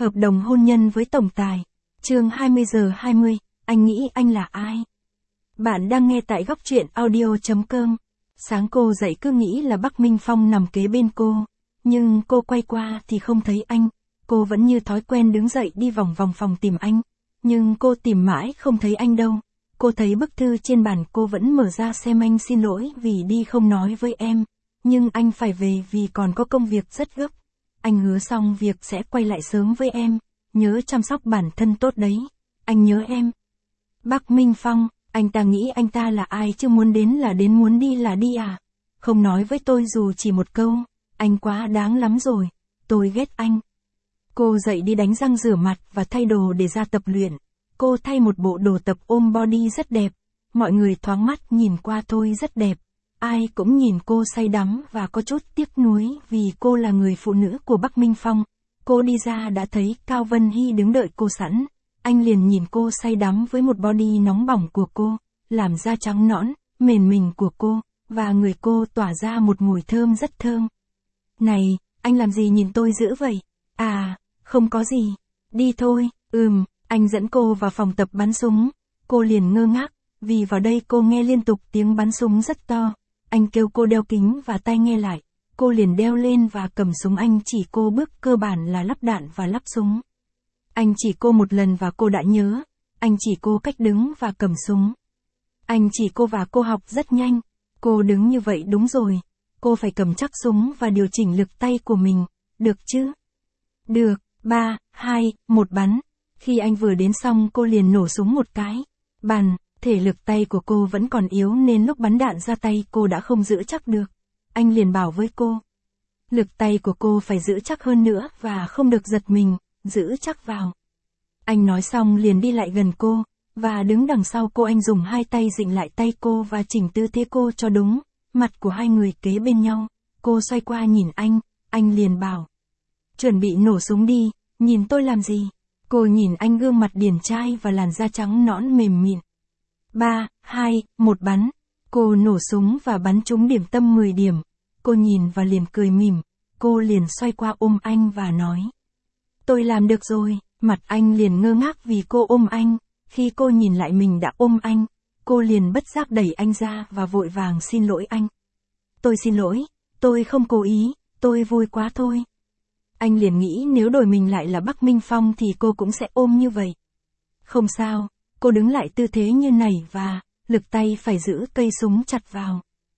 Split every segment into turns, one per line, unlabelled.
Hợp đồng hôn nhân với tổng tài. Chương 20:20, anh nghĩ anh là ai? Bạn đang nghe tại góc truyện audio.com. Sáng cô dậy cứ nghĩ là Bắc Minh Phong nằm kế bên cô, nhưng cô quay qua thì không thấy anh. Cô vẫn như thói quen đứng dậy đi vòng vòng phòng tìm anh, nhưng cô tìm mãi không thấy anh đâu. Cô thấy bức thư trên bàn, cô vẫn mở ra xem. Anh xin lỗi vì đi không nói với em, nhưng anh phải về vì còn có công việc rất gấp. Anh hứa xong việc sẽ quay lại sớm với em, nhớ chăm sóc bản thân tốt đấy. Anh nhớ em. Bắc Minh Phong, anh ta nghĩ anh ta là ai chứ, muốn đến là đến, muốn đi là đi à? Không nói với tôi dù chỉ một câu, anh quá đáng lắm rồi, tôi ghét anh. Cô dậy đi đánh răng rửa mặt và thay đồ để ra tập luyện. Cô thay một bộ đồ tập ôm body rất đẹp, mọi người thoáng mắt nhìn qua thôi rất đẹp. Ai cũng nhìn cô say đắm và có chút tiếc nuối vì cô là người phụ nữ của Bắc Minh Phong. Cô đi ra đã thấy Cao Vân Hy đứng đợi cô sẵn. Anh liền nhìn cô say đắm với một body nóng bỏng của cô, làm da trắng nõn, mềm mềm của cô, và người cô tỏa ra một mùi thơm rất thơm. Này, anh làm gì nhìn tôi dữ vậy? À, không có gì. Đi thôi. Anh dẫn cô vào phòng tập bắn súng. Cô liền ngơ ngác, vì vào đây cô nghe liên tục tiếng bắn súng rất to. Anh kêu cô đeo kính và tai nghe lại. Cô liền đeo lên và cầm súng. Anh chỉ cô bước cơ bản là lắp đạn và lắp súng. Anh chỉ cô một lần và cô đã nhớ. Anh chỉ cô cách đứng và cầm súng. Anh chỉ cô và cô học rất nhanh. Cô đứng như vậy đúng rồi. Cô phải cầm chắc súng và điều chỉnh lực tay của mình. Được chứ? Được. 3, 2, 1 bắn. Khi anh vừa đến xong cô liền nổ súng một cái. Bắn. Thể lực tay của cô vẫn còn yếu nên lúc bắn đạn ra tay cô đã không giữ chắc được. Anh liền bảo với cô. Lực tay của cô phải giữ chắc hơn nữa và không được giật mình, giữ chắc vào. Anh nói xong liền đi lại gần cô, và đứng đằng sau cô. Anh dùng hai tay dịnh lại tay cô và chỉnh tư thế cô cho đúng. Mặt của hai người kế bên nhau. Cô xoay qua nhìn anh liền bảo. Chuẩn bị nổ súng đi, nhìn tôi làm gì? Cô nhìn anh, gương mặt điển trai và làn da trắng nõn mềm mịn. 3, 2, 1 bắn. Cô nổ súng và bắn trúng điểm tâm 10 điểm. Cô nhìn và liền cười mỉm. Cô liền xoay qua ôm anh và nói. Tôi làm được rồi. Mặt anh liền ngơ ngác vì cô ôm anh. Khi cô nhìn lại mình đã ôm anh, cô liền bất giác đẩy anh ra và vội vàng xin lỗi anh. Tôi xin lỗi, tôi không cố ý, tôi vui quá thôi. Anh liền nghĩ nếu đổi mình lại là Bắc Minh Phong thì cô cũng sẽ ôm như vậy. Không sao, cô đứng lại tư thế như này và lực tay phải giữ cây súng chặt vào.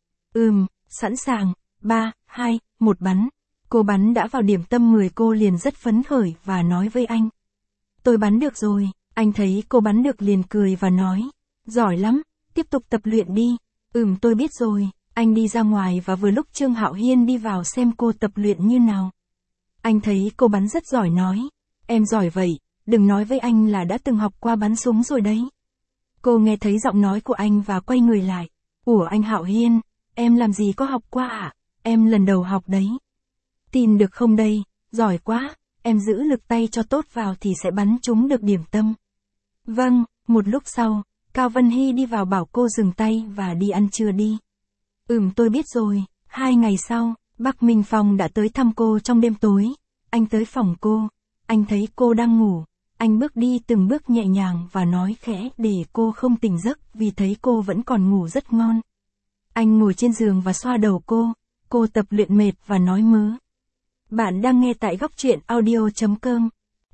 Sẵn sàng. 3, 2, 1 bắn. Cô bắn đã vào điểm tâm 10. Cô liền rất phấn khởi và nói với anh. Tôi bắn được rồi. Anh thấy cô bắn được liền cười và nói. Giỏi lắm, tiếp tục tập luyện đi. Tôi biết rồi. Anh đi ra ngoài và vừa lúc Trương Hạo Hiên đi vào xem cô tập luyện như nào. Anh thấy cô bắn rất giỏi nói. Em giỏi vậy, đừng nói với anh là đã từng học qua bắn súng rồi đấy. Cô nghe thấy giọng nói của anh và quay người lại. Ủa anh Hạo Hiên, em làm gì có học qua à? Em lần đầu học đấy. Tin được không đây, giỏi quá, em giữ lực tay cho tốt vào thì sẽ bắn trúng được điểm tâm. Vâng, một lúc sau, Cao Vân Hy đi vào bảo cô dừng tay và đi ăn trưa đi. Tôi biết rồi. 2 ngày sau, Bắc Minh Phong đã tới thăm cô trong đêm tối. Anh tới phòng cô, anh thấy cô đang ngủ. Anh bước đi từng bước nhẹ nhàng và nói khẽ để cô không tỉnh giấc vì thấy cô vẫn còn ngủ rất ngon. Anh ngồi trên giường và xoa đầu cô tập luyện mệt và nói mớ. Bạn đang nghe tại góc truyện audio.com.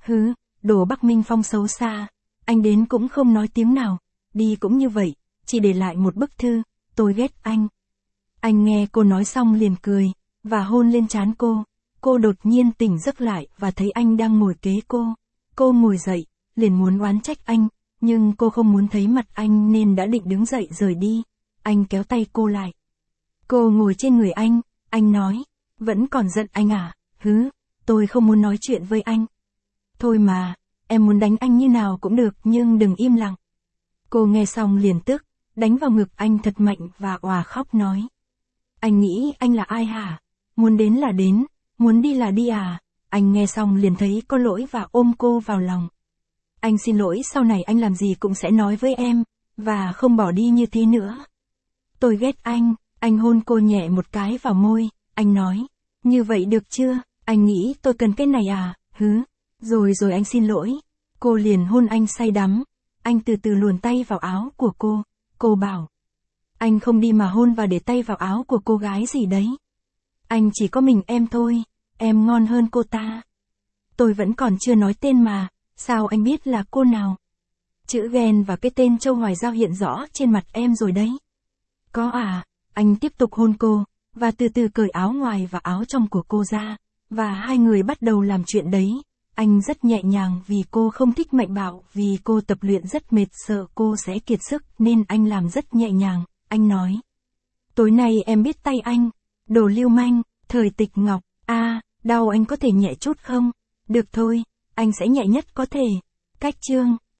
Đồ Bắc Minh Phong xấu xa. Anh đến cũng không nói tiếng nào, đi cũng như vậy, chỉ để lại một bức thư, tôi ghét anh. Anh nghe cô nói xong liền cười, và hôn lên trán cô. Cô đột nhiên tỉnh giấc lại và thấy anh đang ngồi kế cô. Cô ngồi dậy, liền muốn oán trách anh, nhưng cô không muốn thấy mặt anh nên đã định đứng dậy rời đi. Anh kéo tay cô lại. Cô ngồi trên người anh nói, vẫn còn giận anh à? Tôi không muốn nói chuyện với anh. Thôi mà, em muốn đánh anh như nào cũng được nhưng đừng im lặng. Cô nghe xong liền tức, đánh vào ngực anh thật mạnh và òa khóc nói. Anh nghĩ anh là ai hả? Muốn đến là đến, muốn đi là đi à? Anh nghe xong liền thấy có lỗi và ôm cô vào lòng. Anh xin lỗi, sau này anh làm gì cũng sẽ nói với em, và không bỏ đi như thế nữa. Tôi ghét anh hôn cô nhẹ một cái vào môi, anh nói. Như vậy được chưa? Anh nghĩ tôi cần cái này à? Rồi rồi anh xin lỗi. Cô liền hôn anh say đắm. Anh từ từ luồn tay vào áo của cô. Cô bảo. Anh không đi mà hôn vào để tay vào áo của cô gái gì đấy. Anh chỉ có mình em thôi. Em ngon hơn cô ta. Tôi vẫn còn chưa nói tên mà. Sao anh biết là cô nào? Chữ ghen và cái tên Châu Hoài Giao hiện rõ trên mặt em rồi đấy. Có à? Anh tiếp tục hôn cô. Và từ từ cởi áo ngoài và áo trong của cô ra. Và hai người bắt đầu làm chuyện đấy. Anh rất nhẹ nhàng vì cô không thích mạnh bạo, vì cô tập luyện rất mệt sợ cô sẽ kiệt sức nên anh làm rất nhẹ nhàng. Anh nói. Tối nay em biết tay anh. Đồ lưu manh, thời tịch ngọc. Đau anh có thể nhẹ chút không? Được thôi, anh sẽ nhẹ nhất có thể. Cách chương.